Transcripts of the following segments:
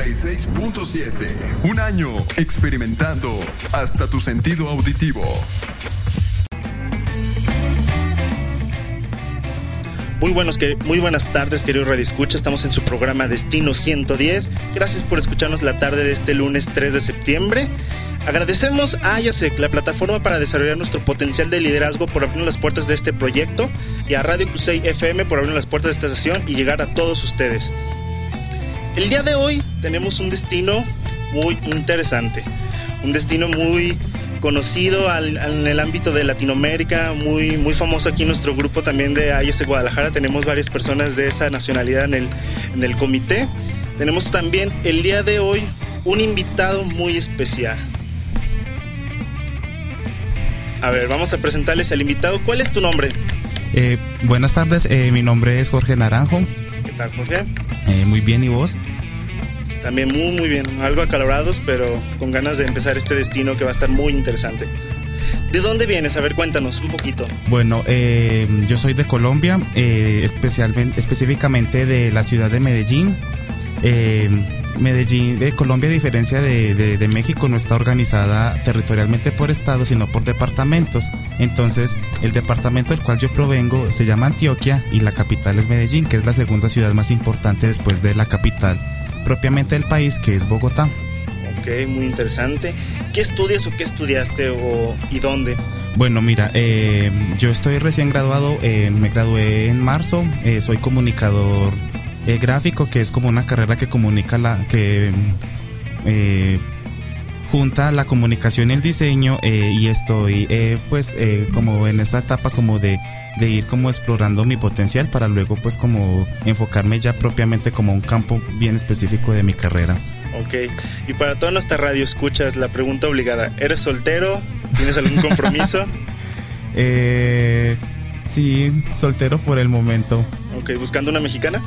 96.7. Un año experimentando hasta tu sentido auditivo. Muy buenas tardes, queridos radioescuchas. Estamos en su programa Destino 110. Gracias por escucharnos la tarde de este lunes 3 de septiembre. Agradecemos a Ayasec, la plataforma para desarrollar nuestro potencial de liderazgo, por abrirnos las puertas de este proyecto, y a Radio Cusey FM por abrirnos las puertas de esta estación y llegar a todos ustedes. El día de hoy tenemos un destino muy interesante, un destino muy conocido en el ámbito de Latinoamérica, muy famoso aquí en nuestro grupo también de Ayasec Guadalajara. Tenemos varias personas de esa nacionalidad en el comité. Tenemos también el día de hoy un invitado muy especial. A ver, vamos a presentarles al invitado. ¿Cuál es tu nombre? Buenas tardes, mi nombre es Jorge Naranjo. ¿Qué tal, Jorge? Muy bien, ¿y vos? También muy bien, algo acalorados, pero con ganas de empezar este destino que va a estar muy interesante. ¿De dónde vienes? A ver, cuéntanos un poquito. Bueno, yo soy de Colombia, específicamente de la ciudad de Medellín. Medellín, Colombia, a diferencia de México, no está organizada territorialmente por estados, sino por departamentos. Entonces, el departamento del cual yo provengo se llama Antioquia y la capital es Medellín, que es la segunda ciudad más importante después de la capital propiamente del país, que es Bogotá. Ok, muy interesante. ¿Qué estudias o qué estudiaste y dónde? Bueno, mira, yo estoy recién graduado, me gradué en marzo, soy comunicador gráfico, que es como una carrera que comunica junta la comunicación y el diseño, y estoy como en esta etapa como de ir como explorando mi potencial para luego pues como enfocarme ya propiamente como un campo bien específico de mi carrera. Ok, y para toda nuestra radio escuchas, la pregunta obligada: ¿eres soltero? ¿Tienes algún compromiso? Sí, soltero por el momento. Ok, ¿buscando una mexicana?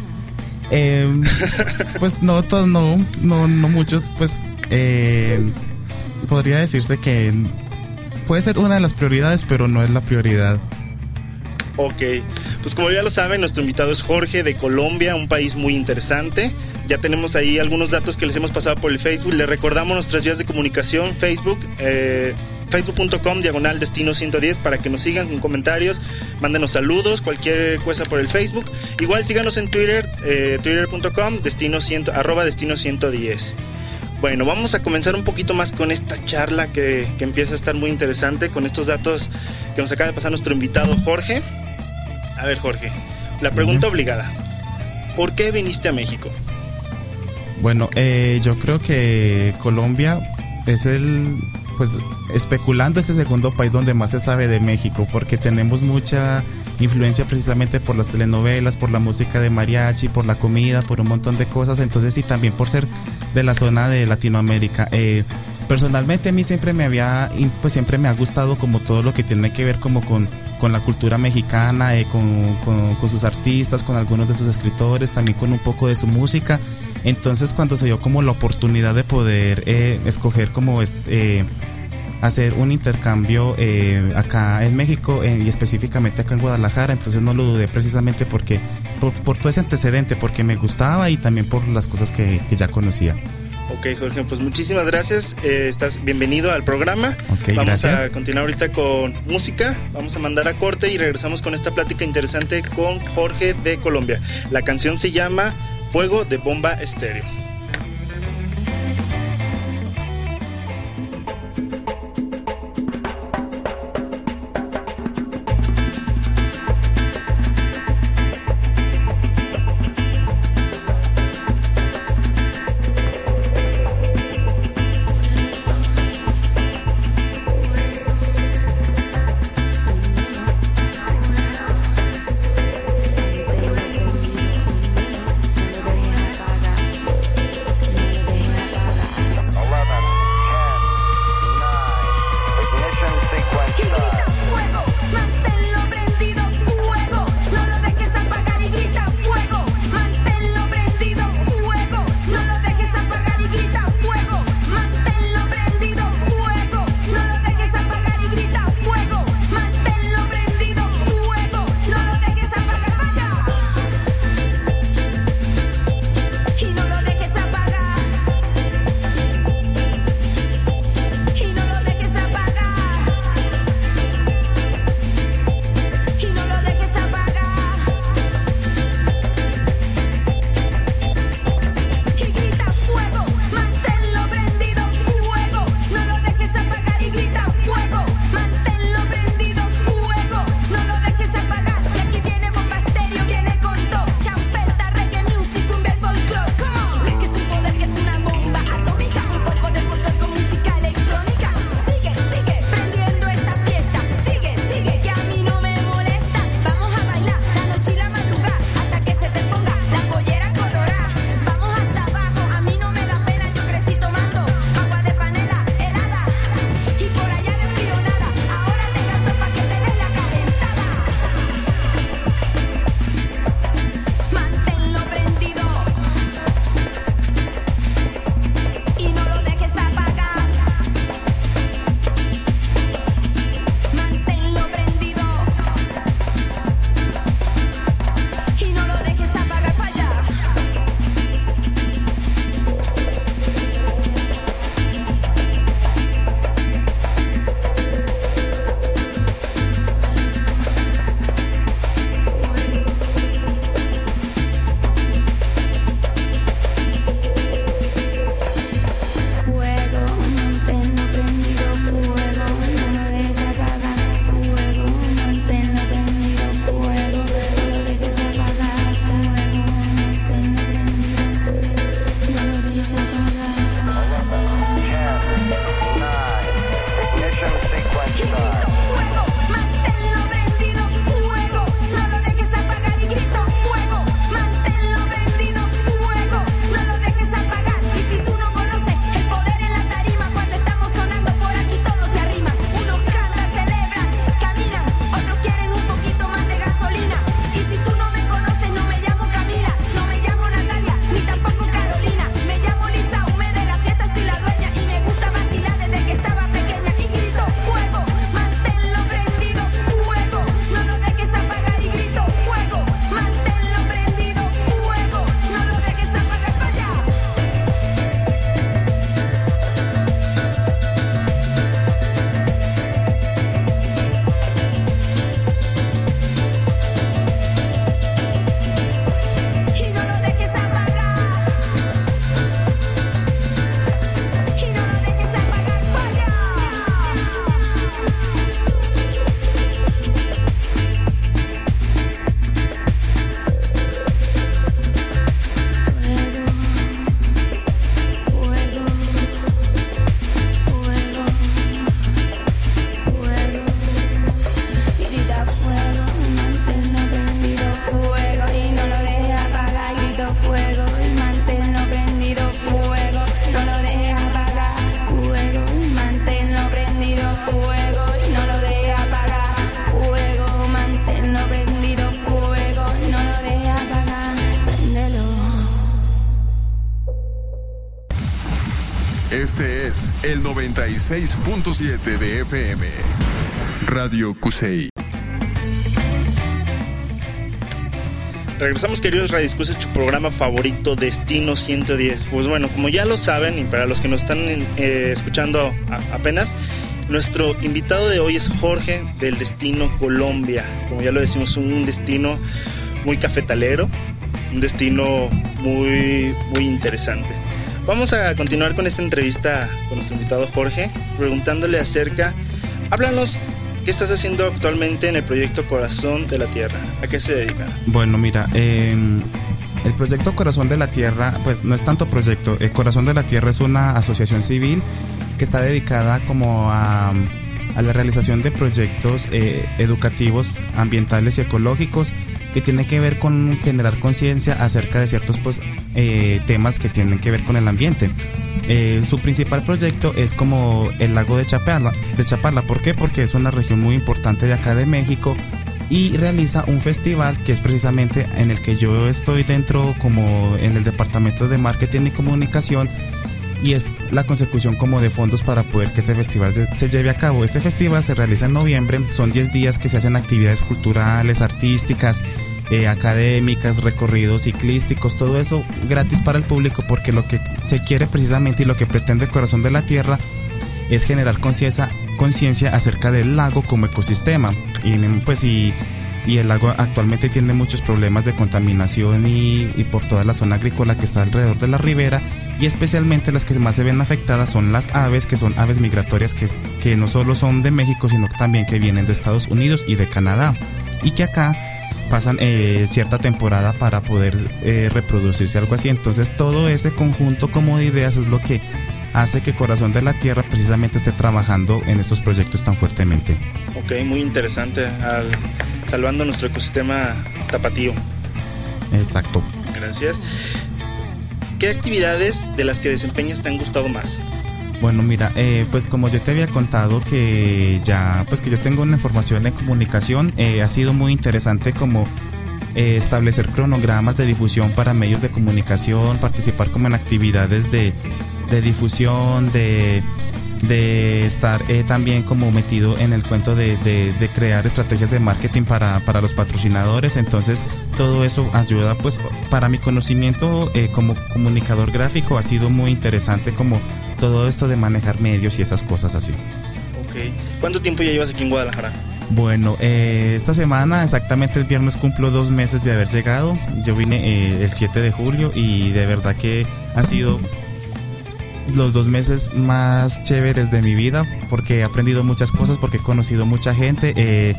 Pues no muchos, pues podría decirse que puede ser una de las prioridades, pero no es la prioridad. Ok, pues como ya lo saben, nuestro invitado es Jorge de Colombia, un país muy interesante. Ya tenemos ahí algunos datos que les hemos pasado por el Facebook. Les recordamos nuestras vías de comunicación: Facebook, facebook.com/destino110, para que nos sigan con comentarios, mándenos saludos, cualquier cosa por el Facebook. Igual síganos en Twitter, twitter.com @destino110. Bueno, vamos a comenzar un poquito más con esta charla que empieza a estar muy interesante con estos datos que nos acaba de pasar nuestro invitado Jorge. A ver, Jorge, la pregunta obligada: ¿por qué viniste a México? Bueno, yo creo que Colombia es especulando, es el segundo país donde más se sabe de México, porque tenemos mucha influencia precisamente por las telenovelas, por la música de mariachi, por la comida, por un montón de cosas. Entonces, y también por ser de la zona de Latinoamérica. Personalmente a mí siempre me ha gustado como todo lo que tiene que ver como con la cultura mexicana, con sus artistas, con algunos de sus escritores, también con un poco de su música. Entonces, cuando se dio como la oportunidad de poder escoger como hacer un intercambio acá en México, y específicamente acá en Guadalajara, entonces no lo dudé, precisamente porque por todo ese antecedente, porque me gustaba y también por las cosas que ya conocía. Ok, Jorge, pues muchísimas gracias. Estás bienvenido al programa. Okay, vamos gracias. a continuar ahorita con música. Vamos a mandar a corte y regresamos con esta plática interesante con Jorge de Colombia. La canción se llama Fuego, de Bomba Estéreo. Este es el 96.7 de FM. Radio Cusey. Regresamos, queridos radioescuchas, a su programa favorito, Destino 110. Pues bueno, como ya lo saben, y para los que nos están escuchando apenas, nuestro invitado de hoy es Jorge del Destino Colombia. Como ya lo decimos, un destino muy cafetalero, un destino muy, muy interesante. Vamos a continuar con esta entrevista con nuestro invitado Jorge, preguntándole acerca, háblanos, ¿qué estás haciendo actualmente en el proyecto Corazón de la Tierra? ¿A qué se dedica? Bueno, mira, el proyecto Corazón de la Tierra, pues no es tanto proyecto. Corazón de la Tierra es una asociación civil que está dedicada como a la realización de proyectos educativos, ambientales y ecológicos que tienen que ver con generar conciencia acerca de ciertos temas que tienen que ver con el ambiente. Su principal proyecto es como el lago de Chapala. ¿Por qué? Porque es una región muy importante de acá de México y realiza un festival que es precisamente en el que yo estoy dentro, como en el departamento de marketing y comunicación, y es la consecución como de fondos para poder que ese festival se lleve a cabo. Este festival se realiza en noviembre, son 10 días que se hacen actividades culturales, artísticas, académicas, recorridos ciclísticos, todo eso gratis para el público, porque lo que se quiere precisamente y lo que pretende Corazón de la Tierra es generar conciencia acerca del lago como ecosistema. Y el lago actualmente tiene muchos problemas de contaminación y por toda la zona agrícola que está alrededor de la ribera, y especialmente las que más se ven afectadas son las aves, que son aves migratorias que no solo son de México, sino también que vienen de Estados Unidos y de Canadá, y que acá pasan cierta temporada para poder reproducirse, algo así. Entonces todo ese conjunto como de ideas es lo que hace que Corazón de la Tierra precisamente esté trabajando en estos proyectos tan fuertemente. Ok, muy interesante, salvando nuestro ecosistema tapatío. Exacto. Gracias. ¿Qué actividades de las que desempeñas te han gustado más? Bueno, mira, pues como yo te había contado que yo tengo una formación en comunicación, ha sido muy interesante como establecer cronogramas de difusión para medios de comunicación, participar como en actividades de difusión, de estar también como metido en el cuento de crear estrategias de marketing para los patrocinadores. Entonces todo eso ayuda, pues para mi conocimiento como comunicador gráfico ha sido muy interesante como todo esto de manejar medios y esas cosas así. Ok, ¿cuánto tiempo ya llevas aquí en Guadalajara? Bueno, esta semana, exactamente el viernes, cumplo 2 meses de haber llegado. Yo vine el 7 de julio y de verdad que han sido los 2 meses más chéveres de mi vida, porque he aprendido muchas cosas, porque he conocido mucha gente,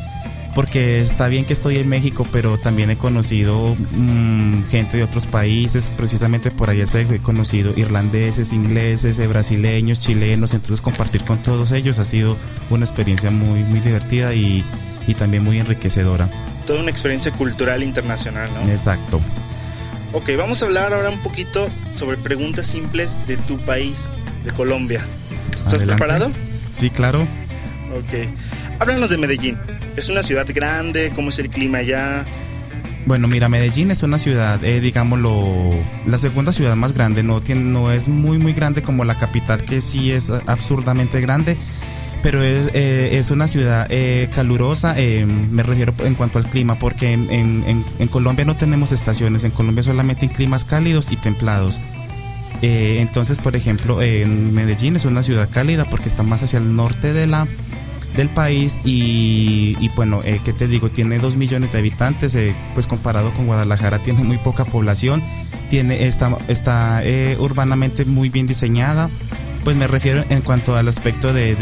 porque está bien que estoy en México, pero también he conocido gente de otros países. Precisamente por allá he conocido irlandeses, ingleses, brasileños, chilenos. Entonces compartir con todos ellos ha sido una experiencia muy, muy divertida y también muy enriquecedora. Toda una experiencia cultural internacional, ¿no? Exacto. Ok, vamos a hablar ahora un poquito sobre preguntas simples de tu país, de Colombia. ¿Estás preparado? Sí, claro. Ok. Háblanos de Medellín. ¿Es una ciudad grande? ¿Cómo es el clima allá? Bueno, mira, Medellín es una ciudad, digámoslo, la segunda ciudad más grande. No es muy, muy grande como la capital, que sí es absurdamente grande. Pero es una ciudad calurosa, me refiero en cuanto al clima, porque en Colombia no tenemos estaciones, en Colombia solamente hay climas cálidos y templados. Entonces, por ejemplo, en Medellín es una ciudad cálida porque está más hacia el norte del país y bueno, ¿qué te digo? Tiene 2 millones de habitantes, pues comparado con Guadalajara tiene muy poca población, está urbanamente muy bien diseñada. Pues me refiero en cuanto al aspecto de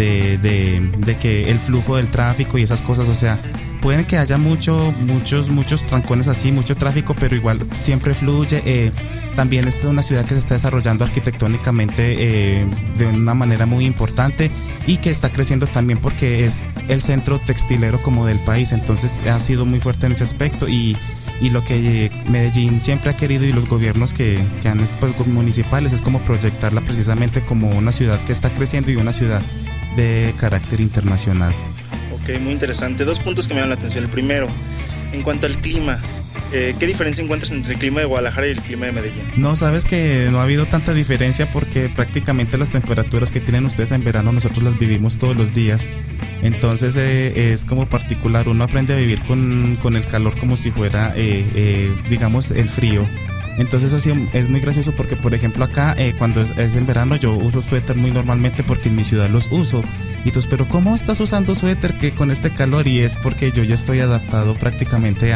que el flujo del tráfico y esas cosas, o sea, pueden que haya muchos trancones así, mucho tráfico, pero igual siempre fluye. También esta es una ciudad que se está desarrollando arquitectónicamente de una manera muy importante y que está creciendo también porque es el centro textilero como del país, entonces ha sido muy fuerte en ese aspecto y lo que Medellín siempre ha querido y los gobiernos que han pues, municipales es como proyectarla precisamente como una ciudad que está creciendo y una ciudad de carácter internacional. Ok, muy interesante. 2 puntos que me llaman la atención. El primero, en cuanto al clima, ¿qué diferencia encuentras entre el clima de Guadalajara y el clima de Medellín? No, sabes que no ha habido tanta diferencia porque prácticamente las temperaturas que tienen ustedes en verano nosotros las vivimos todos los días. Entonces es como particular, uno aprende a vivir con el calor como si fuera, digamos, el frío. Entonces así es muy gracioso porque, por ejemplo, acá cuando es en verano yo uso suéter muy normalmente porque en mi ciudad los uso. Y entonces, pero ¿cómo estás usando suéter que con este calor? Y es porque yo ya estoy adaptado prácticamente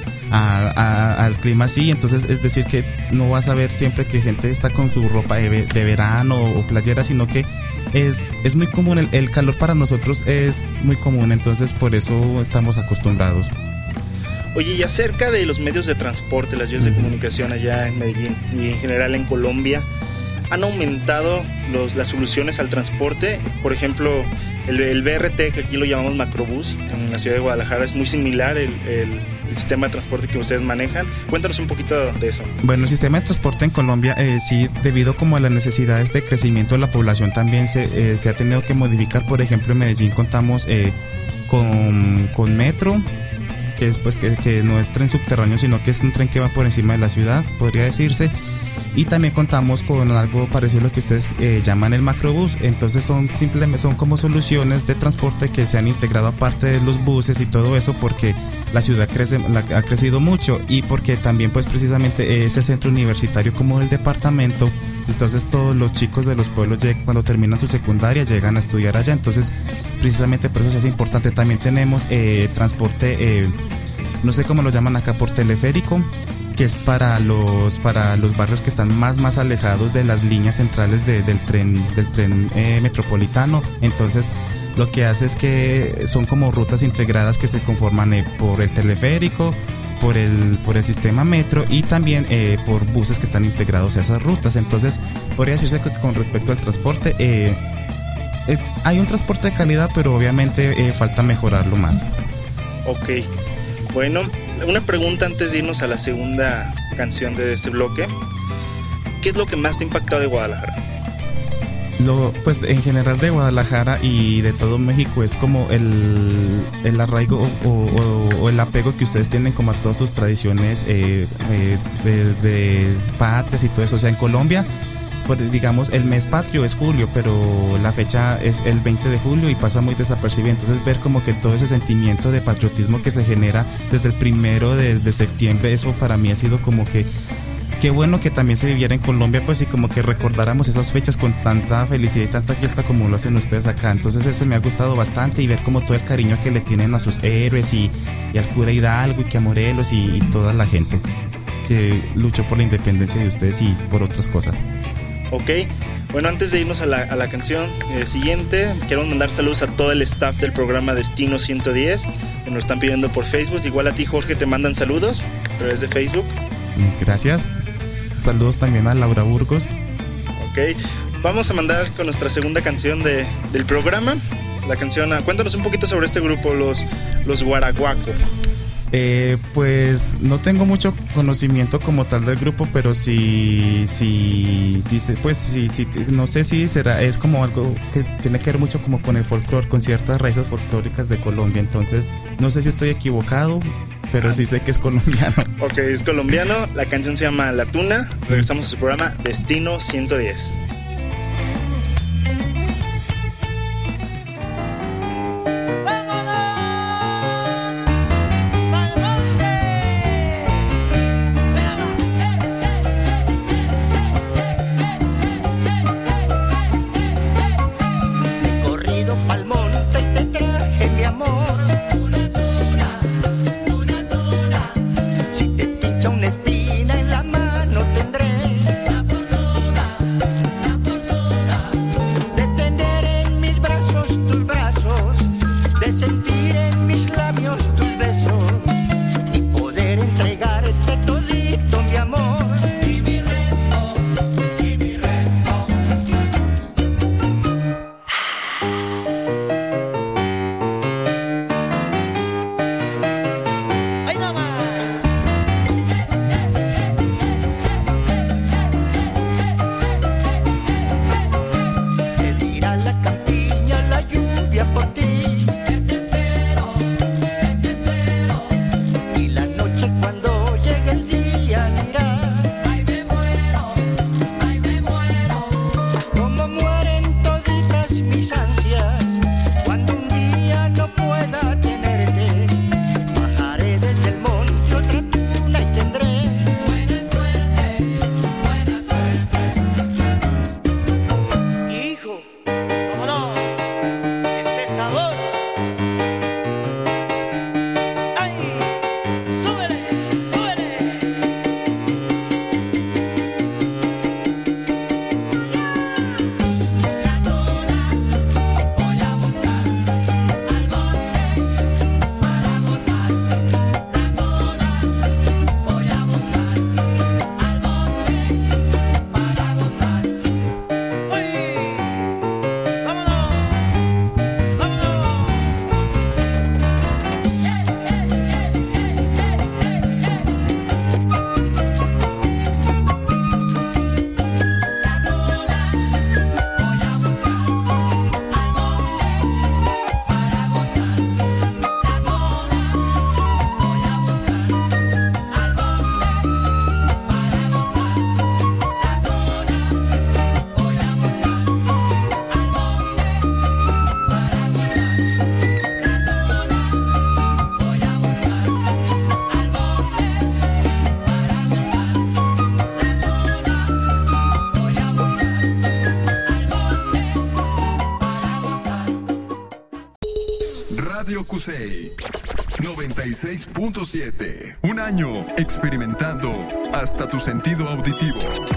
al clima así. Entonces es decir que no vas a ver siempre que gente está con su ropa de verano o playera, sino que es muy común, el calor para nosotros es muy común, entonces por eso estamos acostumbrados. Oye, y acerca de los medios de transporte, las vías de comunicación allá en Medellín y en general en Colombia, ¿han aumentado las soluciones al transporte? Por ejemplo, el BRT, que aquí lo llamamos macrobús, en la ciudad de Guadalajara, es muy similar el sistema de transporte que ustedes manejan. Cuéntanos un poquito de eso. Bueno, el sistema de transporte en Colombia, sí, debido como a las necesidades de crecimiento de la población también se ha tenido que modificar. Por ejemplo, en Medellín contamos con metro, que es pues que no es tren subterráneo, sino que es un tren que va por encima de la ciudad, podría decirse. Y también contamos con algo parecido a lo que ustedes llaman el macrobús. Entonces son como soluciones de transporte que se han integrado aparte de los buses y todo eso, porque la ciudad ha crecido mucho y porque también pues precisamente ese centro universitario como el departamento, entonces todos los chicos de los pueblos cuando terminan su secundaria llegan a estudiar allá. Entonces precisamente por eso es importante. También tenemos transporte, no sé cómo lo llaman acá, por teleférico, que es para los barrios que están más alejados de las líneas centrales del tren metropolitano. Entonces lo que hace es que son como rutas integradas que se conforman por el teleférico, por el sistema metro y también por buses que están integrados a esas rutas. Entonces podría decirse que con respecto al transporte hay un transporte de calidad, pero obviamente falta mejorarlo más. Ok, bueno, una pregunta antes de irnos a la segunda canción de este bloque. ¿Qué es lo que más te ha impactado de Guadalajara? Pues en general de Guadalajara y de todo México es como el arraigo o el apego que ustedes tienen como a todas sus tradiciones de patrias y todo eso. O sea, en Colombia, pues, digamos, el mes patrio es julio, pero la fecha es el 20 de julio y pasa muy desapercibido. Entonces ver como que todo ese sentimiento de patriotismo que se genera desde el 1 de septiembre, eso para mí ha sido como que qué bueno que también se viviera en Colombia, pues, y como que recordáramos esas fechas con tanta felicidad y tanta fiesta como lo hacen ustedes acá. Entonces eso me ha gustado bastante, y ver como todo el cariño que le tienen a sus héroes y al cura Hidalgo y que a Morelos y toda la gente que luchó por la independencia de ustedes y por otras cosas. Ok, Bueno, antes de irnos a la canción siguiente, quiero mandar saludos a todo el staff del programa Destino 110, que nos están pidiendo por Facebook. Igual a ti, Jorge, te mandan saludos a través de Facebook. Gracias. Saludos también a Laura Burgos. Ok, vamos a mandar con nuestra segunda canción del programa. La canción, cuéntanos un poquito sobre este grupo, los Guaraguaco. Pues no tengo mucho conocimiento como tal del grupo, pero sí, no sé si será, es como algo que tiene que ver mucho como con el folclore, con ciertas raíces folclóricas de Colombia. Entonces no sé si estoy equivocado, pero sí sé que es colombiano. Ok, es colombiano. La canción se llama La Tuna. Regresamos a su programa Destino 110. Radio Cusey 96.7. Un año experimentando hasta tu sentido auditivo.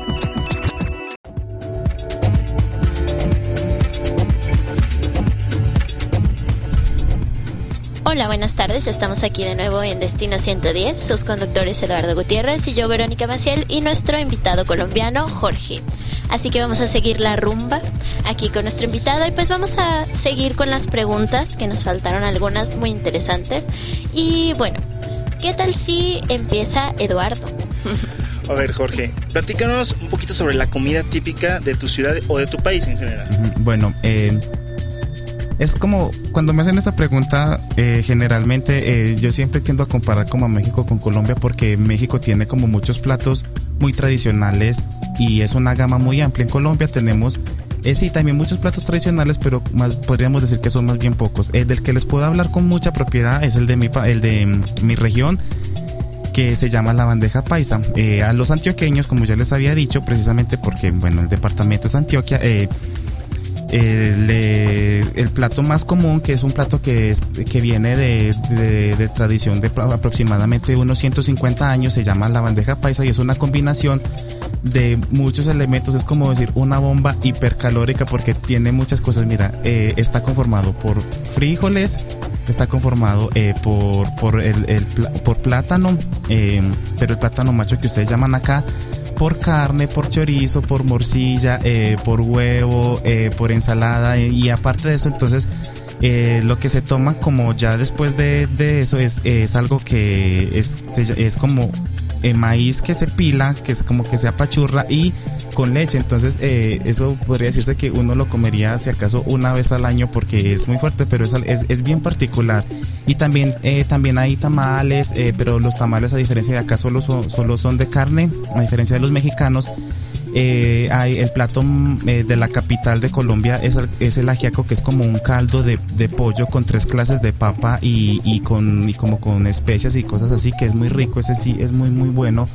Hola, buenas tardes. Estamos aquí de nuevo en Destino 110. Sus conductores Eduardo Gutiérrez y yo, Verónica Maciel, y nuestro invitado colombiano, Jorge. Así que vamos a seguir la rumba aquí con nuestro invitado y pues vamos a seguir con las preguntas, que nos faltaron algunas muy interesantes. Y bueno, ¿qué tal si empieza Eduardo? A ver, Jorge, platícanos un poquito sobre la comida típica de tu ciudad o de tu país en general. Bueno, es como cuando me hacen esta pregunta, generalmente yo siempre tiendo a comparar como a México con Colombia, porque México tiene como muchos platos muy tradicionales y es una gama muy amplia. En Colombia tenemos sí, también muchos platos tradicionales, pero más podríamos decir que son más bien pocos. Del que les puedo hablar con mucha propiedad es el de mi región, que se llama la bandeja paisa. A los antioqueños, como ya les había dicho, precisamente porque bueno, el departamento es Antioquia, el plato más común, que es un plato que viene de tradición de aproximadamente unos 150 años, se llama la bandeja paisa y es una combinación de muchos elementos, es como decir una bomba hipercalórica porque tiene muchas cosas. Mira, está conformado por frijoles, está conformado por plátano, pero el plátano macho que ustedes llaman acá, por carne, por chorizo, por morcilla, por huevo, por ensalada, y aparte de eso, entonces lo que se toma como ya después de eso es algo que es como maíz que se pila, que es como que se apachurra y con leche. Entonces eso podría decirse que uno lo comería si acaso una vez al año porque es muy fuerte, pero es bien particular. Y también hay tamales, pero los tamales, a diferencia de acá, solo son de carne, a diferencia de los mexicanos. Hay el plato de la capital de Colombia es el ajiaco, que es como un caldo de pollo con 3 clases de papa y como con especias y cosas así, que es muy rico. Ese sí es muy muy bueno.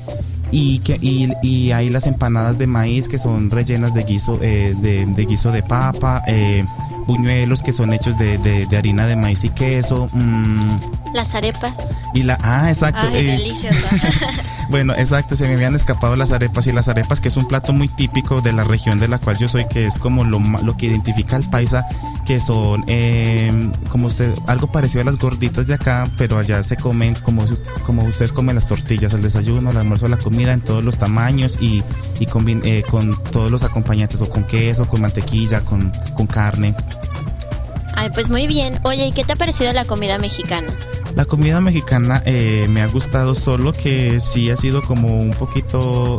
Y hay las empanadas de maíz, que son rellenas de guiso de papa, buñuelos que son hechos de harina de maíz y queso, las arepas. Exacto. Ay, deliciosa. Bueno, exacto, se me habían escapado las arepas, que es un plato muy típico de la región de la cual yo soy, que es como lo que identifica al paisa, que son algo parecido a las gorditas de acá, pero allá se comen como ustedes comen las tortillas, al desayuno, al almuerzo, a la comida, en todos los tamaños y con todos los acompañantes, o con queso, con mantequilla, con carne. Ay, pues muy bien. Oye, ¿y qué te ha parecido la comida mexicana? La comida mexicana me ha gustado, solo que sí ha sido como un poquito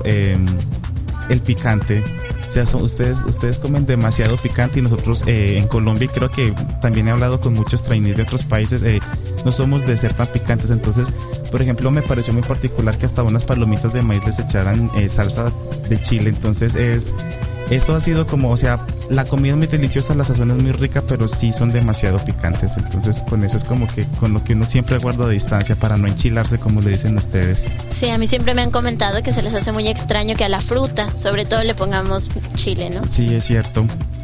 el picante. O sea, ustedes comen demasiado picante, y nosotros en Colombia, y creo que también he hablado con muchos trainees de otros países, no somos de ser tan picantes. Entonces, por ejemplo, me pareció muy particular que hasta unas palomitas de maíz les echaran salsa de chile. Entonces eso ha sido como, o sea, la comida es muy deliciosa, la sazón es muy rica, pero sí son demasiado picantes. Entonces con eso es como que con lo que uno siempre guarda distancia para no enchilarse, como le dicen ustedes. Sí, a mí siempre me han comentado que se les hace muy extraño que a la fruta, sobre todo, le pongamos chile, ¿no? Sí, es cierto.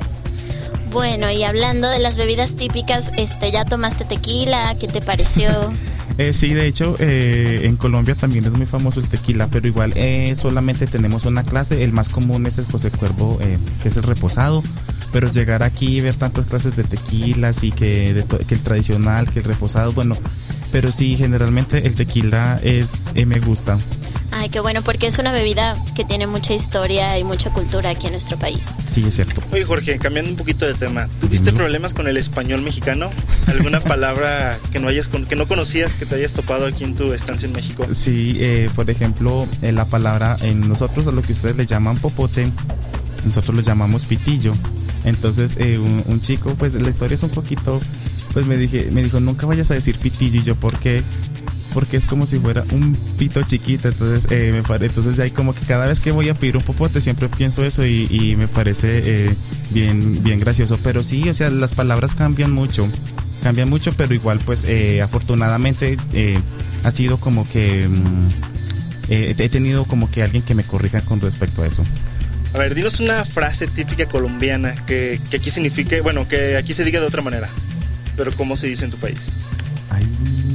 Bueno, y hablando de las bebidas típicas, ¿ya tomaste tequila? ¿Qué te pareció? Sí, de hecho, en Colombia también es muy famoso el tequila, pero igual solamente tenemos una clase. El más común es el José Cuervo, que es el reposado, pero llegar aquí y ver tantas clases de tequilas y que el tradicional, que el reposado, bueno, pero sí, generalmente el tequila me gusta. Ay, qué bueno, porque es una bebida que tiene mucha historia y mucha cultura aquí en nuestro país. Sí, es cierto. Oye, Jorge, cambiando un poquito de tema, ¿tuviste problemas con el español mexicano? ¿Alguna palabra que no conocías, que te hayas topado aquí en tu estancia en México? Sí, por ejemplo, la palabra, en nosotros, a lo que ustedes le llaman popote, nosotros lo llamamos pitillo. Entonces, un chico, pues la historia es un poquito, pues me dijo, nunca vayas a decir pitillo. Y yo, ¿por qué? Porque es como si fuera un pito chiquito. Entonces entonces ahí como que cada vez que voy a pedir un popote siempre pienso eso, y me parece bien gracioso. Pero sí, o sea, las palabras cambian mucho, pero igual pues afortunadamente ha sido como que he tenido como que alguien que me corrija con respecto a eso. A ver, dinos una frase típica colombiana que aquí signifique, bueno, que aquí se diga de otra manera, pero ¿cómo se dice en tu país? Ay,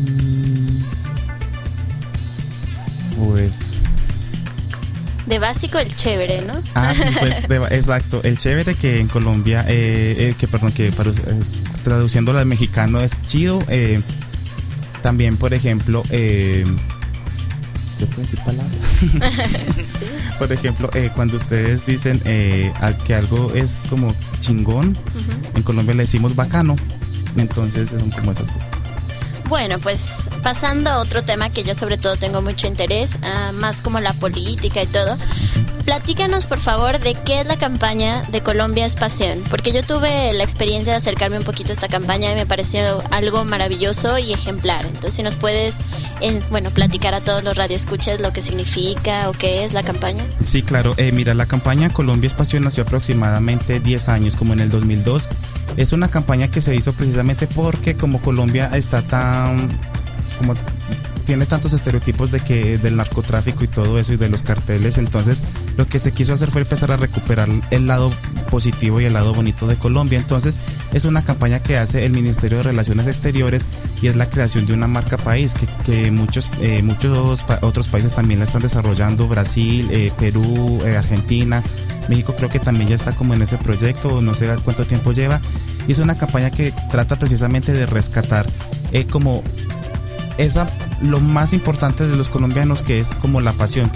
pues de básico, el chévere, ¿no? Sí, pues exacto, el chévere, que en Colombia, traduciéndolo al mexicano es chido. También, por ejemplo, ¿se pueden decir palabras? Sí. Por ejemplo, cuando ustedes dicen que algo es como chingón, en Colombia le decimos bacano. Entonces son como esas cosas. Bueno, pues pasando a otro tema que yo sobre todo tengo mucho interés, más como la política y todo. Platícanos, por favor, de qué es la campaña de Colombia es Pasión, porque yo tuve la experiencia de acercarme un poquito a esta campaña y me pareció algo maravilloso y ejemplar. Entonces, si nos puedes, platicar a todos los radioescuchas lo que significa o qué es la campaña. Sí, claro. Mira, la campaña Colombia es Pasión nació aproximadamente 10 años, como en el 2002. Es una campaña que se hizo precisamente porque como Colombia está tiene tantos estereotipos del narcotráfico y todo eso, y de los carteles, entonces lo que se quiso hacer fue empezar a recuperar el lado positivo y el lado bonito de Colombia. Entonces es una campaña que hace el Ministerio de Relaciones Exteriores y es la creación de una marca país que muchos otros países también la están desarrollando, Brasil, Perú, Argentina, México creo que también ya está como en ese proyecto, no sé cuánto tiempo lleva, y es una campaña que trata precisamente de rescatar como lo más importante de los colombianos, que es como la pasión,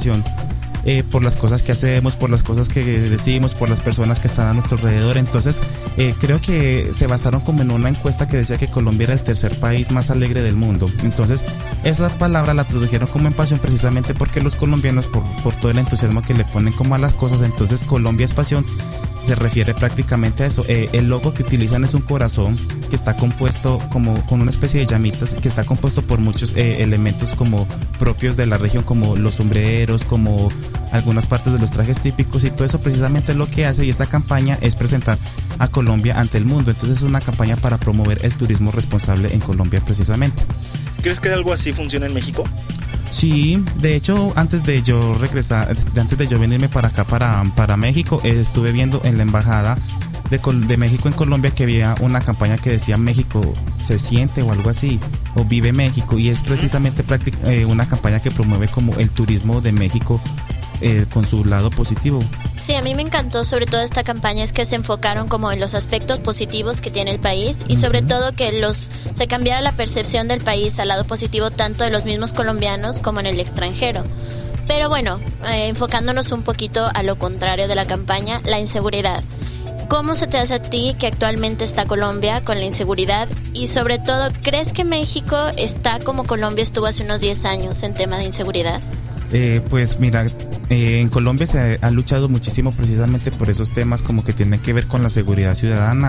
por las cosas que hacemos, por las cosas que decimos, por las personas que están a nuestro alrededor. Entonces creo que se basaron como en una encuesta que decía que Colombia era el tercer país más alegre del mundo. Entonces esa palabra la tradujeron como en pasión precisamente porque los colombianos por todo el entusiasmo que le ponen como a las cosas, entonces Colombia es pasión, se refiere prácticamente a eso. El logo que utilizan es un corazón que está compuesto como con una especie de llamitas, que está compuesto por muchos elementos como propios de la región, como los sombreros, como algunas partes de los trajes típicos, y todo eso precisamente lo que hace, y esta campaña es presentar a Colombia ante el mundo. Entonces es una campaña para promover el turismo responsable en Colombia precisamente. ¿Crees que algo así funciona en México? Sí, de hecho antes de yo venirme para acá, para México, estuve viendo en la embajada de México en Colombia que había una campaña que decía México se siente o algo así, o vive México, y es precisamente una campaña que promueve como el turismo de México con su lado positivo. Sí, a mí me encantó sobre todo esta campaña, es que se enfocaron como en los aspectos positivos que tiene el país y sobre todo que se cambiara la percepción del país al lado positivo tanto de los mismos colombianos como en el extranjero. Pero bueno, enfocándonos un poquito a lo contrario de la campaña, la inseguridad. ¿Cómo se te hace a ti que actualmente está Colombia con la inseguridad? Y sobre todo, ¿crees que México está como Colombia estuvo hace unos 10 años en tema de inseguridad? Pues mira, en Colombia se ha luchado muchísimo precisamente por esos temas como que tienen que ver con la seguridad ciudadana.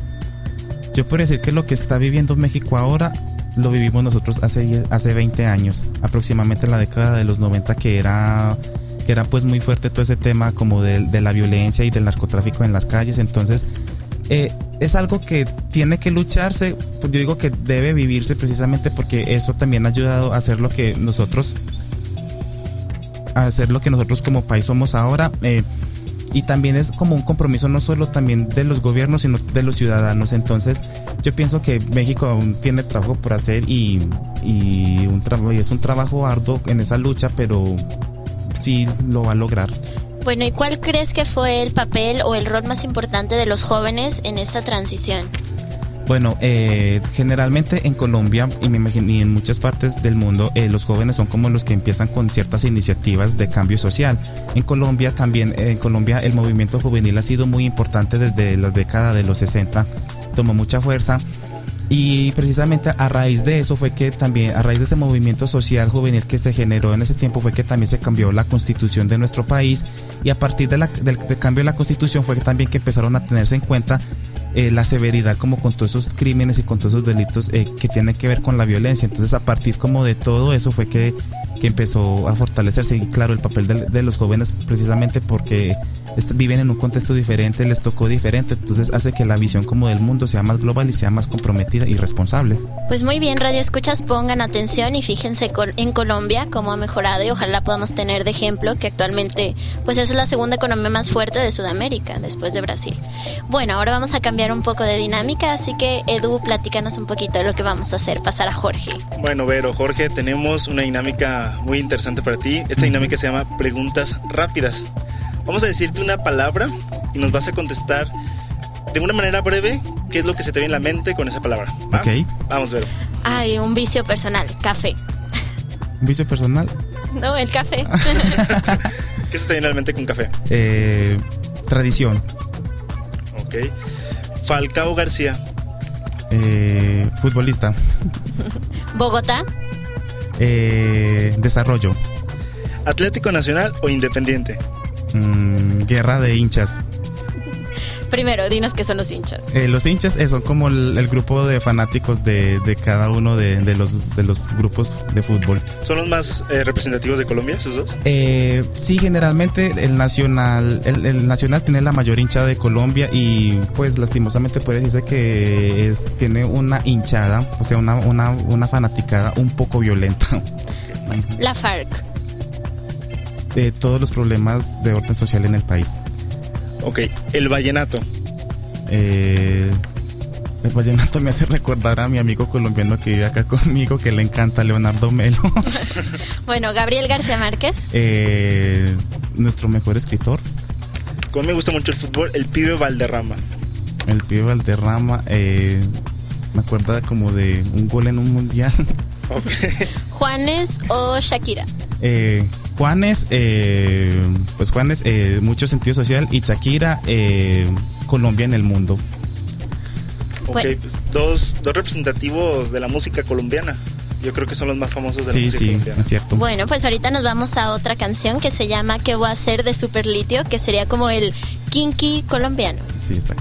Yo puedo decir que lo que está viviendo México ahora lo vivimos nosotros hace 20 años, aproximadamente en la década de los 90, que era pues muy fuerte todo ese tema como de la violencia y del narcotráfico en las calles. Entonces es algo que tiene que lucharse, pues yo digo que debe vivirse precisamente porque eso también ha ayudado a hacer lo que nosotros como país somos ahora, y también es como un compromiso no solo también de los gobiernos sino de los ciudadanos. Entonces yo pienso que México aún tiene trabajo por hacer y es un trabajo arduo en esa lucha, pero sí lo va a lograr. Bueno, ¿y cuál crees que fue el papel o el rol más importante de los jóvenes en esta transición? Bueno, generalmente en Colombia y en muchas partes del mundo los jóvenes son como los que empiezan con ciertas iniciativas de cambio social. En Colombia el movimiento juvenil ha sido muy importante desde la década de los 60, tomó mucha fuerza. Y precisamente a raíz de eso fue que también, a raíz de ese movimiento social juvenil que se generó en ese tiempo, fue que también se cambió la constitución de nuestro país, y a partir del cambio de la constitución fue que también que empezaron a tenerse en cuenta la severidad como con todos esos crímenes y con todos esos delitos que tienen que ver con la violencia. Entonces a partir como de todo eso fue que empezó a fortalecerse, y claro, el papel de los jóvenes precisamente porque viven en un contexto diferente, les tocó diferente, entonces hace que la visión como del mundo sea más global y sea más comprometida y responsable. Pues muy bien, Radio Escuchas, pongan atención y fíjense en Colombia cómo ha mejorado, y ojalá podamos tener de ejemplo que actualmente pues es la segunda economía más fuerte de Sudamérica después de Brasil. Bueno, ahora vamos a cambiar un poco de dinámica, así que Edu, platícanos un poquito de lo que vamos a hacer, pasar a Jorge. Bueno, Vero, Jorge, tenemos una dinámica muy interesante para ti. Esta dinámica se llama Preguntas Rápidas. Vamos a decirte una palabra y nos vas a contestar de una manera breve qué es lo que se te viene en la mente con esa palabra, ¿va? Ok. Vamos, Vero. Ay, un vicio personal, café. ¿Un vicio personal? No, el café. ¿Qué se te viene a la mente con café? Tradición. Ok. Falcao García. Futbolista. Bogotá. Desarrollo. Atlético Nacional o Independiente. Guerra de hinchas. Primero, dinos qué son los hinchas. Los hinchas son como el grupo de fanáticos de cada uno de los grupos de fútbol. ¿Son los más representativos de Colombia, esos dos? Sí, generalmente el Nacional tiene la mayor hinchada de Colombia, y pues lastimosamente puede decirse que tiene una hinchada, o sea, una fanaticada un poco violenta. La FARC. Todos los problemas de orden social en el país. Ok, el vallenato. El vallenato me hace recordar a mi amigo colombiano que vive acá conmigo, que le encanta, Leonardo Melo. Bueno, Gabriel García Márquez. Nuestro mejor escritor. Como me gusta mucho el fútbol, el Pibe Valderrama. El Pibe Valderrama, me acuerda como de un gol en un mundial. Okay. Juanes o Shakira. Juanes, mucho sentido social, y Shakira, Colombia en el mundo. Ok, Bueno. pues dos representativos de la música colombiana. Yo creo que son los más famosos de la música colombiana. Sí, es cierto. Bueno, pues ahorita nos vamos a otra canción que se llama ¿Qué voy a hacer? De Superlitio, que sería como el kinky colombiano. Sí, exacto.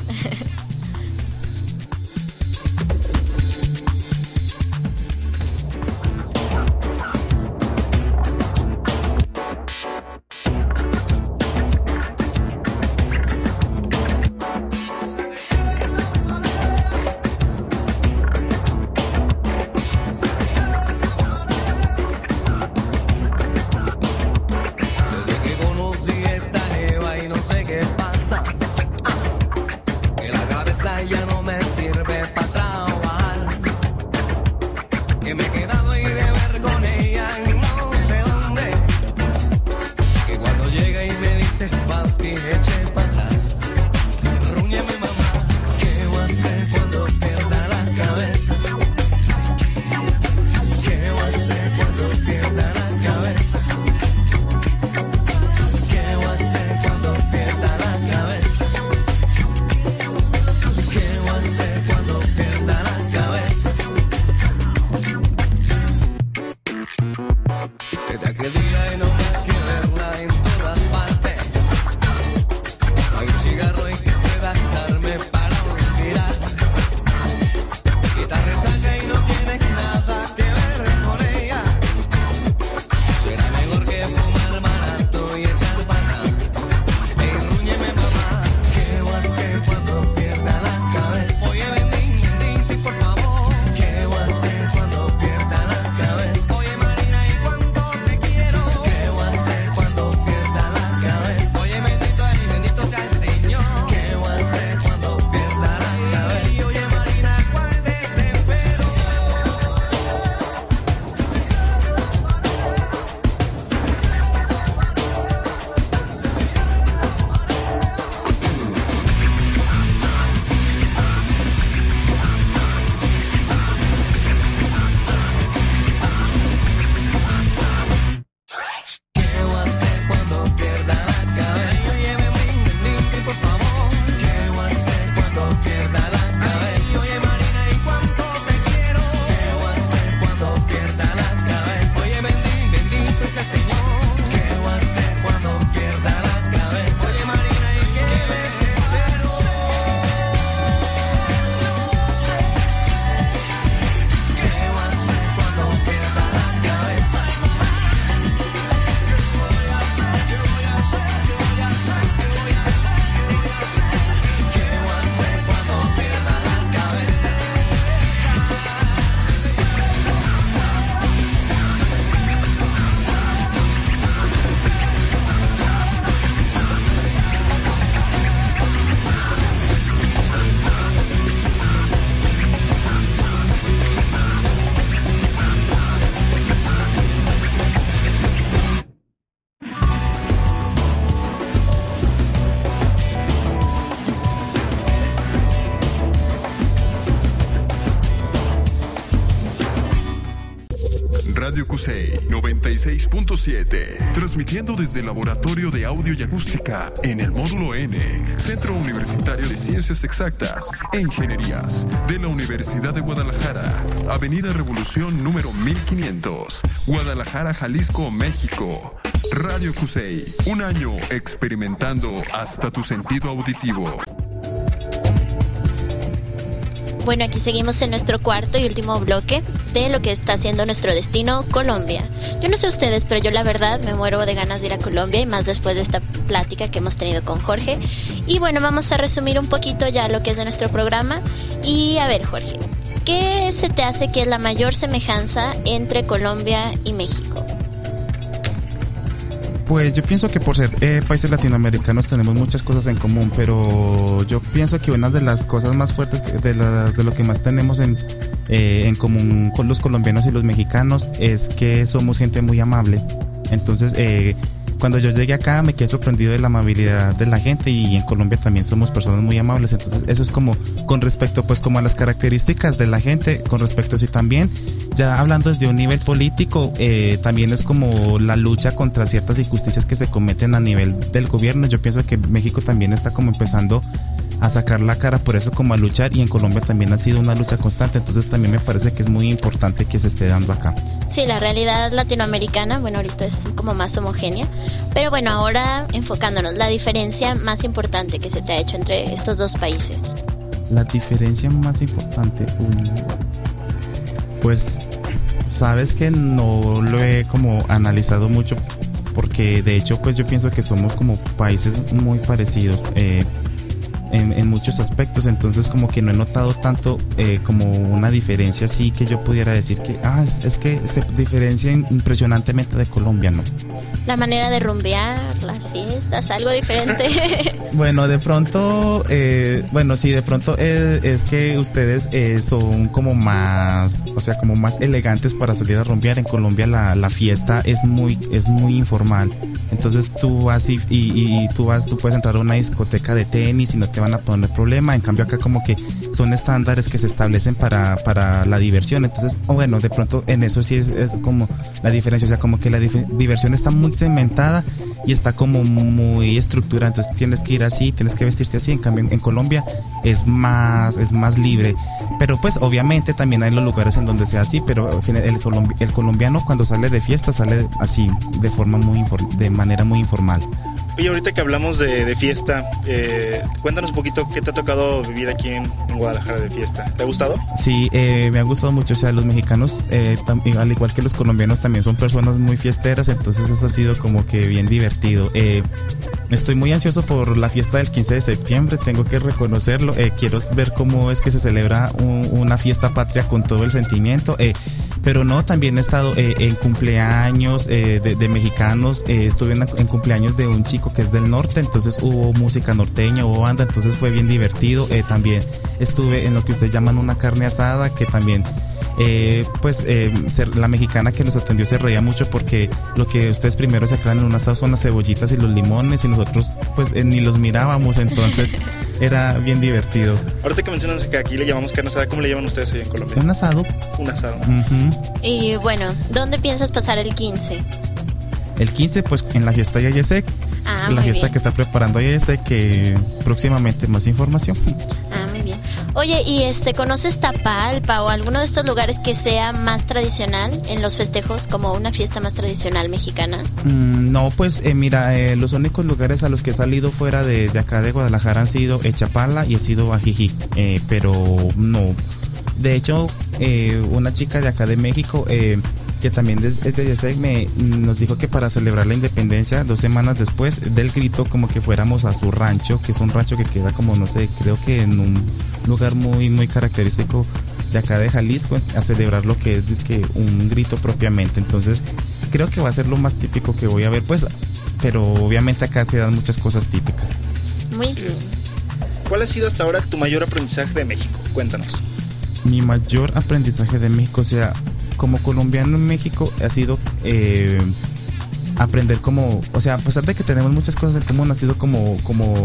Radio Cusey 96.7, transmitiendo desde el Laboratorio de Audio y Acústica en el Módulo N, Centro Universitario de Ciencias Exactas e Ingenierías de la Universidad de Guadalajara, Avenida Revolución número 1500, Guadalajara, Jalisco, México. Radio Cusey, un año experimentando hasta tu sentido auditivo. Bueno, aquí seguimos en nuestro cuarto y último bloque de lo que está haciendo nuestro destino, Colombia. Yo no sé ustedes, pero yo la verdad me muero de ganas de ir a Colombia, y más después de esta plática que hemos tenido con Jorge. Y bueno, vamos a resumir un poquito ya lo que es de nuestro programa. Y a ver, Jorge, ¿qué se te hace que es la mayor semejanza entre Colombia y México? Pues yo pienso que por ser países latinoamericanos tenemos muchas cosas en común, pero yo pienso que una de las cosas más fuertes de lo que más tenemos en común con los colombianos y los mexicanos es que somos gente muy amable. Entonces, cuando yo llegué acá me quedé sorprendido de la amabilidad de la gente, y en Colombia también somos personas muy amables. Entonces eso es como con respecto pues como a las características de la gente, con respecto a eso. Y también ya hablando desde un nivel político, también es como la lucha contra ciertas injusticias que se cometen a nivel del gobierno. Yo pienso que México también está como empezando a sacar la cara por eso, como a luchar, y en Colombia también ha sido una lucha constante. Entonces también me parece que es muy importante que se esté dando acá. Sí, la realidad latinoamericana, bueno, ahorita es como más homogénea, pero bueno, ahora enfocándonos, la diferencia más importante que se te ha hecho entre estos dos países. La diferencia más importante, pues sabes que no lo he como analizado mucho, porque de hecho pues yo pienso que somos como países muy parecidos en muchos aspectos. Entonces como que no he notado tanto como una diferencia así que yo pudiera decir que es que se diferencia impresionantemente de Colombia, ¿no? La manera de rumbear, las fiestas, algo diferente. Bueno, de pronto, sí, de pronto es que ustedes son como más, o sea, como más elegantes para salir a rumbear. En Colombia la fiesta es muy informal. Entonces tú vas y tú puedes entrar a una discoteca de tenis y no te van a poner problema. En cambio acá como que son estándares que se establecen para la diversión. Entonces, bueno, de pronto en eso sí es como la diferencia. O sea, como que la diversión está muy cementada y está como muy estructurada. Entonces tienes que ir así, tienes que vestirte así. En cambio en Colombia es más libre. Pero pues obviamente también hay los lugares en donde sea así, pero el colombiano cuando sale de fiesta sale así, de forma de manera muy informal. Oye, ahorita que hablamos de fiesta, cuéntanos un poquito qué te ha tocado vivir aquí en Guadalajara de fiesta. ¿Te ha gustado? Sí, me ha gustado mucho. O sea, los mexicanos, al igual que los colombianos, también son personas muy fiesteras. Entonces eso ha sido como que bien divertido. Estoy muy ansioso por la fiesta del 15 de septiembre, tengo que reconocerlo. Quiero ver cómo es que se celebra una fiesta patria con todo el sentimiento. Pero no, también he estado en cumpleaños de mexicanos. Estuve en cumpleaños de un chico que es del norte, entonces hubo música norteña, hubo banda, entonces fue bien divertido. También estuve en lo que ustedes llaman una carne asada, que también la mexicana que nos atendió se reía mucho porque lo que ustedes primero se acaban en un asado son las cebollitas y los limones, y nosotros pues ni los mirábamos. Entonces era bien divertido. Ahorita que mencionas que aquí le llamamos carne asada, ¿cómo le llaman ustedes ahí en Colombia? Un asado. Uh-huh. Y bueno, ¿dónde piensas pasar el 15? El 15 pues en la fiesta de Ayesec, la fiesta bien que está preparando Ayesec, que próximamente más información. Muy bien. Oye, ¿y ¿conoces Tapalpa o alguno de estos lugares que sea más tradicional en los festejos, como una fiesta más tradicional mexicana? No, pues mira, los únicos lugares a los que he salido fuera de acá de Guadalajara han sido Chapala y he sido a Jijic, pero no. De hecho, una chica de acá de México, que también es de Ayesec, nos dijo que para celebrar la independencia, 2 semanas después del grito, como que fuéramos a su rancho, que es un rancho que queda como, no sé, creo que en un lugar muy, muy característico de acá de Jalisco, a celebrar lo que es que un grito propiamente. Entonces creo que va a ser lo más típico que voy a ver, pues, pero obviamente acá se dan muchas cosas típicas. Muy bien. ¿Cuál ha sido hasta ahora tu mayor aprendizaje de México? Cuéntanos. Mi mayor aprendizaje de México, o sea, como colombiano en México, ha sido aprender como, o sea, a pesar de que tenemos muchas cosas en común, ha sido como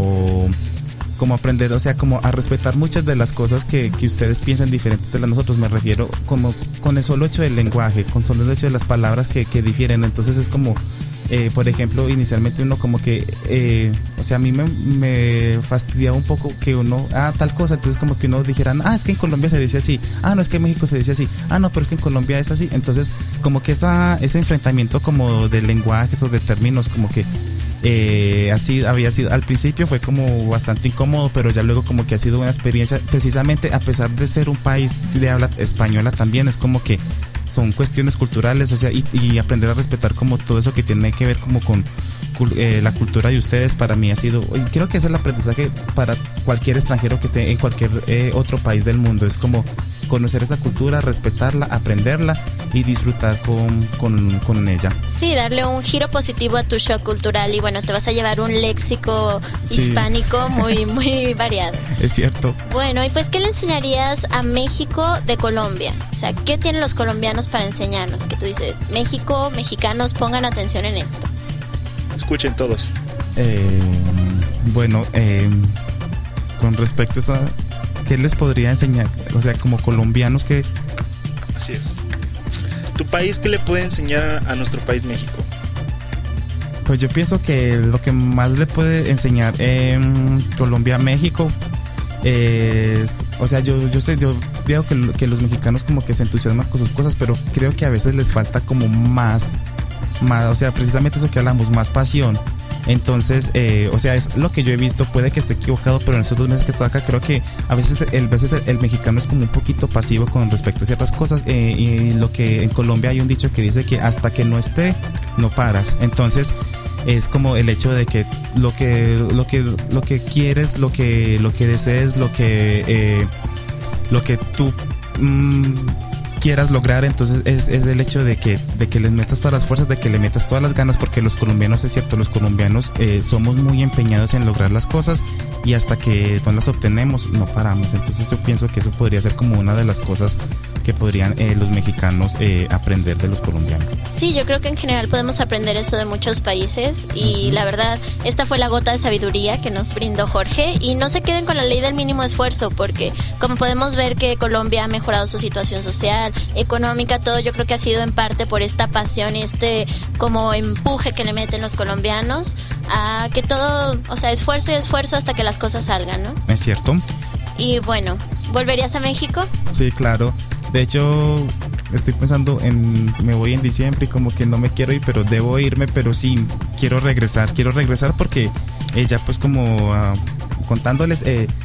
aprender, o sea, como a respetar muchas de las cosas que ustedes piensan diferentes de las nosotros. Me refiero como con el solo hecho del lenguaje, con solo el hecho de las palabras que difieren. Entonces es como, por ejemplo, inicialmente uno como que, o sea, a mí me fastidiaba un poco que uno, tal cosa, entonces como que uno dijera, es que en Colombia se dice así, no, es que en México se dice así, no, pero es que en Colombia es así. Entonces como que ese enfrentamiento como de lenguajes o de términos, como que así había sido, al principio fue como bastante incómodo, pero ya luego como que ha sido una experiencia, precisamente a pesar de ser un país de habla española también, es como que son cuestiones culturales, o sea, y aprender a respetar como todo eso que tiene que ver como con la cultura de ustedes. Para mí ha sido, y creo que es el aprendizaje para cualquier extranjero que esté en cualquier otro país del mundo, es como conocer esa cultura, respetarla, aprenderla y disfrutar con ella. Sí, darle un giro positivo a tu shock cultural y bueno, te vas a llevar un léxico hispánico muy, muy variado. Es cierto. Bueno, y pues, ¿qué le enseñarías a México de Colombia? O sea, ¿qué tienen los colombianos para enseñarnos? Que tú dices, México, mexicanos, pongan atención en esto. Escuchen todos. Bueno, con respecto a ¿qué les podría enseñar? O sea, como colombinos que... Así es. ¿Tu país qué le puede enseñar a nuestro país México? Pues yo pienso que lo que más le puede enseñar Colombia a México es... O sea, yo veo que los mexicanos como que se entusiasman con sus cosas, pero creo que a veces les falta como más, o sea, precisamente eso que hablamos, más pasión. Entonces, o sea, es lo que yo he visto, puede que esté equivocado, pero en estos 2 meses que estoy acá creo que a veces el mexicano es como un poquito pasivo con respecto a ciertas cosas, y lo que en Colombia hay un dicho que dice que hasta que no esté, no paras. Entonces, es como el hecho de que lo que quieres, lo que desees, lo que tú quieras lograr, entonces es el hecho de que les metas todas las fuerzas, de que le metas todas las ganas, porque los colombianos, es cierto, los colombianos somos muy empeñados en lograr las cosas y hasta que no las obtenemos no paramos. Entonces yo pienso que eso podría ser como una de las cosas que podrían los mexicanos aprender de los colombianos. Sí, yo creo que en general podemos aprender eso de muchos países y la verdad, esta fue la gota de sabiduría que nos brindó Jorge, y no se queden con la ley del mínimo esfuerzo, porque como podemos ver que Colombia ha mejorado su situación social, económica, todo, yo creo que ha sido en parte por esta pasión y este como empuje que le meten los colombianos a que todo, o sea, esfuerzo y esfuerzo hasta que las cosas salgan, ¿no? Es cierto. Y bueno, ¿volverías a México? Sí, claro. De hecho, estoy pensando me voy en diciembre y como que no me quiero ir, pero debo irme, pero sí, quiero regresar porque ya pues como contándoles,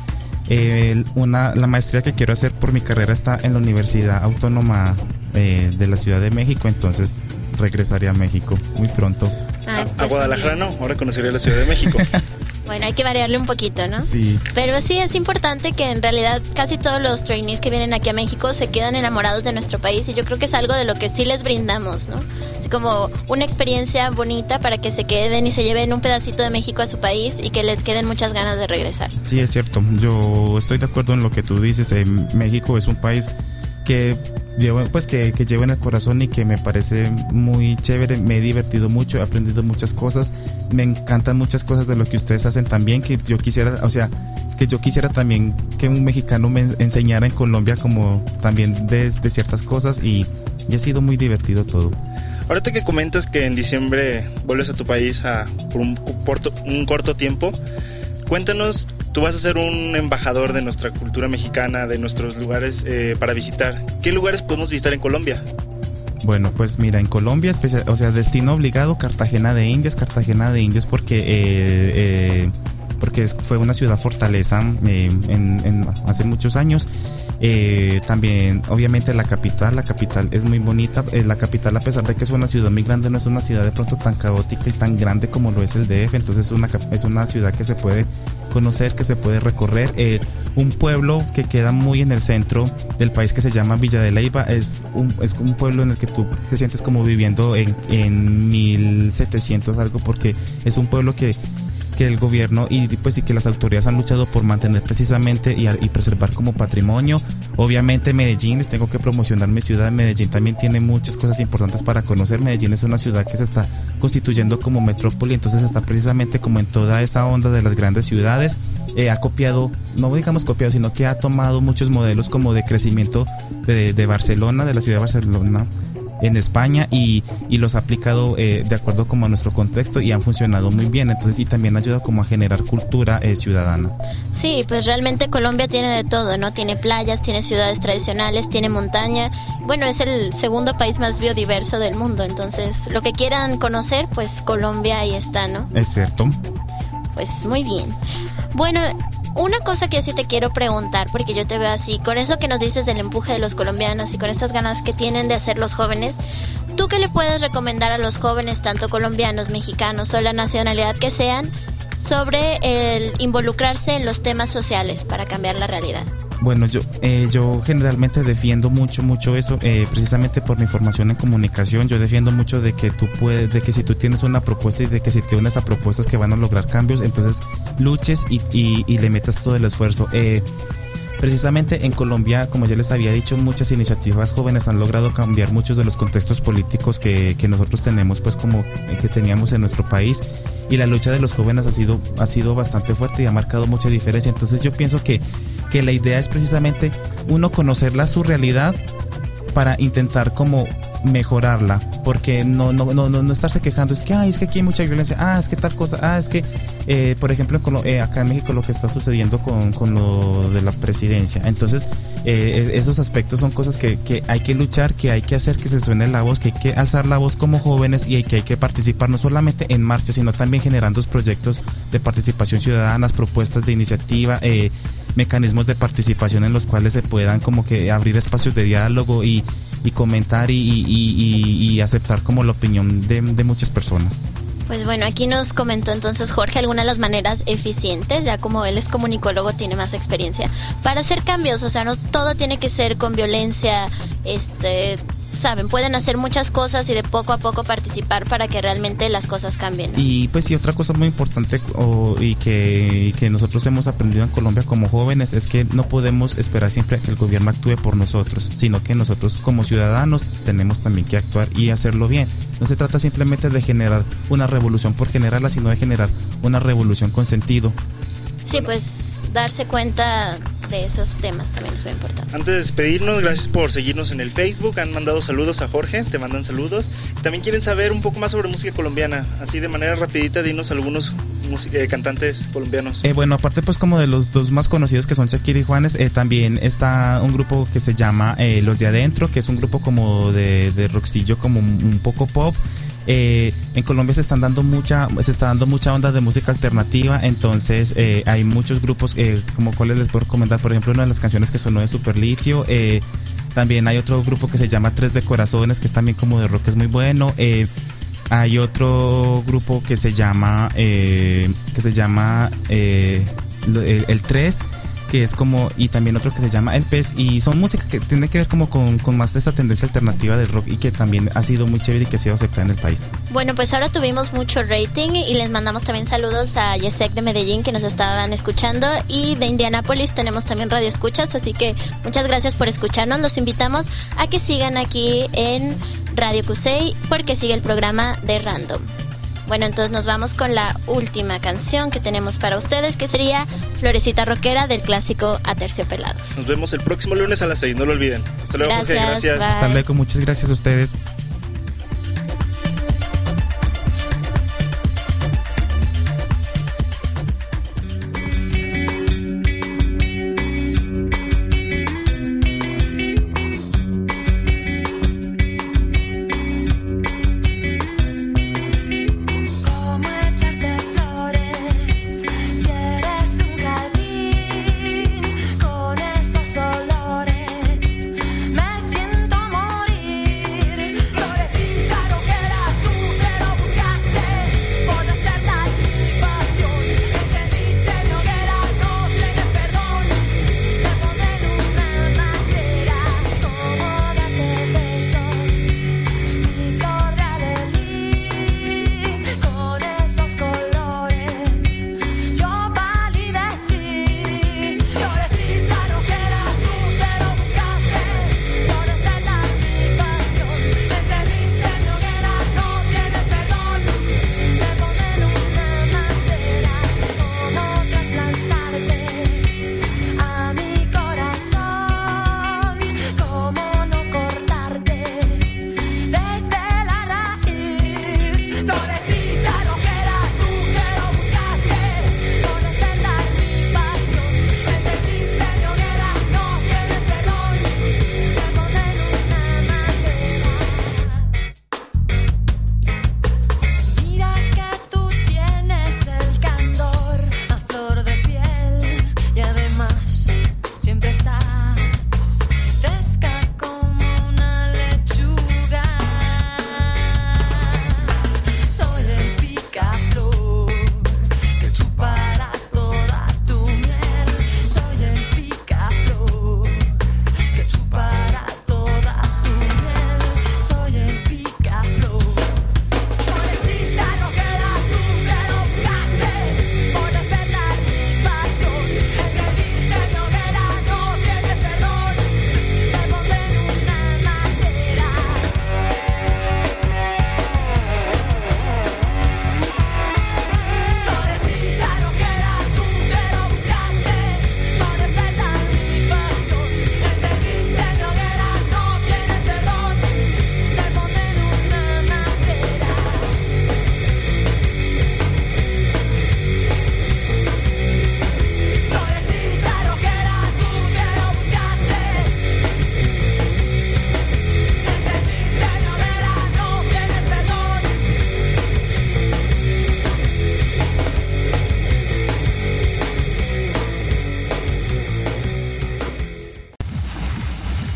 la maestría que quiero hacer por mi carrera está en la Universidad Autónoma de la Ciudad de México, entonces regresaré a México muy pronto. A Guadalajara no, ahora conoceré la Ciudad de México. Bueno, hay que variarle un poquito, ¿no? Sí. Pero sí es importante que en realidad casi todos los trainees que vienen aquí a México se quedan enamorados de nuestro país, y yo creo que es algo de lo que sí les brindamos, ¿no? Así como una experiencia bonita para que se queden y se lleven un pedacito de México a su país y que les queden muchas ganas de regresar. Sí, es cierto. Yo estoy de acuerdo en lo que tú dices. México es un país que llevo en el corazón y que me parece muy chévere. Me he divertido mucho, he aprendido muchas cosas, me encantan muchas cosas de lo que ustedes hacen también, que yo quisiera también que un mexicano me enseñara en Colombia como también de ciertas cosas, y ha sido muy divertido todo. Ahorita que comentas que en diciembre vuelves a tu país por un corto tiempo, cuéntanos, tú vas a ser un embajador de nuestra cultura mexicana, de nuestros lugares para visitar. ¿Qué lugares podemos visitar en Colombia? Bueno, pues mira, en Colombia, destino obligado, Cartagena de Indias porque fue una ciudad fortaleza hace muchos años. También obviamente la capital es muy bonita. La capital, a pesar de que es una ciudad muy grande, no es una ciudad de pronto tan caótica y tan grande como lo es el DF, entonces es una ciudad que se puede conocer, que se puede recorrer. Un pueblo que queda muy en el centro del país que se llama Villa de Leyva, es un pueblo en el que tú te sientes como viviendo en 1700 algo, porque es un pueblo que el gobierno y que las autoridades han luchado por mantener precisamente y preservar como patrimonio. Obviamente Medellín, les tengo que promocionar mi ciudad. Medellín también tiene muchas cosas importantes para conocer. Medellín es una ciudad que se está constituyendo como metrópoli, entonces está precisamente como en toda esa onda de las grandes ciudades. Ha copiado, no digamos copiado, sino que ha tomado muchos modelos como de crecimiento de Barcelona, de la ciudad de Barcelona en España, y los ha aplicado de acuerdo como a nuestro contexto, y han funcionado muy bien. Entonces, y también ayuda como a generar cultura ciudadana. Sí, pues realmente Colombia tiene de todo, ¿no? Tiene playas, tiene ciudades tradicionales, tiene montaña. Bueno, es el segundo país más biodiverso del mundo, entonces lo que quieran conocer, pues Colombia ahí está, ¿no? Es cierto. Pues muy bien. Bueno, una cosa que yo sí te quiero preguntar, porque yo te veo así, con eso que nos dices del empuje de los colombianos y con estas ganas que tienen de hacer los jóvenes, ¿tú qué le puedes recomendar a los jóvenes, tanto colombianos, mexicanos o la nacionalidad que sean, sobre el involucrarse en los temas sociales para cambiar la realidad? Bueno, yo generalmente defiendo mucho eso, precisamente por mi formación en comunicación. Yo defiendo mucho de que de que si tú tienes una propuesta y de que si te unes a propuestas que van a lograr cambios, entonces luches y le metas todo el esfuerzo. Precisamente en Colombia, como ya les había dicho, muchas iniciativas jóvenes han logrado cambiar muchos de los contextos políticos que nosotros tenemos, pues como que teníamos en nuestro país, y la lucha de los jóvenes ha sido bastante fuerte y ha marcado mucha diferencia. Entonces yo pienso que la idea es precisamente uno conocerla, su realidad, para intentar como mejorarla, porque no estarse quejando, es que aquí hay mucha violencia, es que tal cosa, es que por ejemplo acá en México lo que está sucediendo con lo de la presidencia. Entonces esos aspectos son cosas que hay que luchar, que hay que hacer que se suene la voz, que hay que alzar la voz como jóvenes, y que hay que participar no solamente en marchas, sino también generando proyectos de participación ciudadana, propuestas de iniciativa, mecanismos de participación en los cuales se puedan como que abrir espacios de diálogo y comentar y aceptar como la opinión de muchas personas. Pues bueno, aquí nos comentó entonces Jorge algunas de las maneras eficientes, ya como él es comunicólogo, tiene más experiencia, para hacer cambios. O sea, no todo tiene que ser con violencia, saben, pueden hacer muchas cosas y de poco a poco participar para que realmente las cosas cambien, ¿no? Y pues otra cosa muy importante y que nosotros hemos aprendido en Colombia como jóvenes es que no podemos esperar siempre a que el gobierno actúe por nosotros, sino que nosotros como ciudadanos tenemos también que actuar y hacerlo bien. No se trata simplemente de generar una revolución por generarla, sino de generar una revolución con sentido. Sí, pues darse cuenta de esos temas también es muy importante. Antes de despedirnos, gracias por seguirnos en el Facebook. Han mandado saludos a Jorge, te mandan saludos. También quieren saber un poco más sobre música colombiana. Así de manera rapidita, dinos algunos cantantes colombianos. Bueno, aparte pues como de los dos más conocidos que son Shakira y Juanes, también está un grupo que se llama Los de Adentro, que es un grupo como de rockcillo, como un poco pop. En Colombia se está dando mucha onda de música alternativa, entonces hay muchos grupos como cuáles les puedo recomendar. Por ejemplo, una de las canciones que sonó de Superlitio, también hay otro grupo que se llama Tres de Corazones, que es también como de rock, es muy bueno. Hay otro grupo que se llama El Tres, que es como, y también otro que se llama El Pez, y son música que tiene que ver como con más de esa tendencia alternativa del rock, y que también ha sido muy chévere y que ha sido aceptada en el país. Bueno, pues ahora tuvimos mucho rating y les mandamos también saludos a Yesec de Medellín, que nos estaban escuchando, y de Indianápolis tenemos también radio escuchas, así que muchas gracias por escucharnos. Los invitamos a que sigan aquí en Radio Cusey, porque sigue el programa de Random. Bueno, entonces nos vamos con la última canción que tenemos para ustedes, que sería Florecita Rockera, del clásico Aterciopelados. Nos vemos el próximo lunes a las 6, no lo olviden. Hasta luego, Jorge, gracias. Bye. Hasta luego, muchas gracias a ustedes.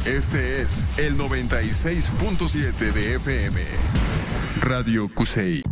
Este es el 96.7 de FM. Radio Cusey.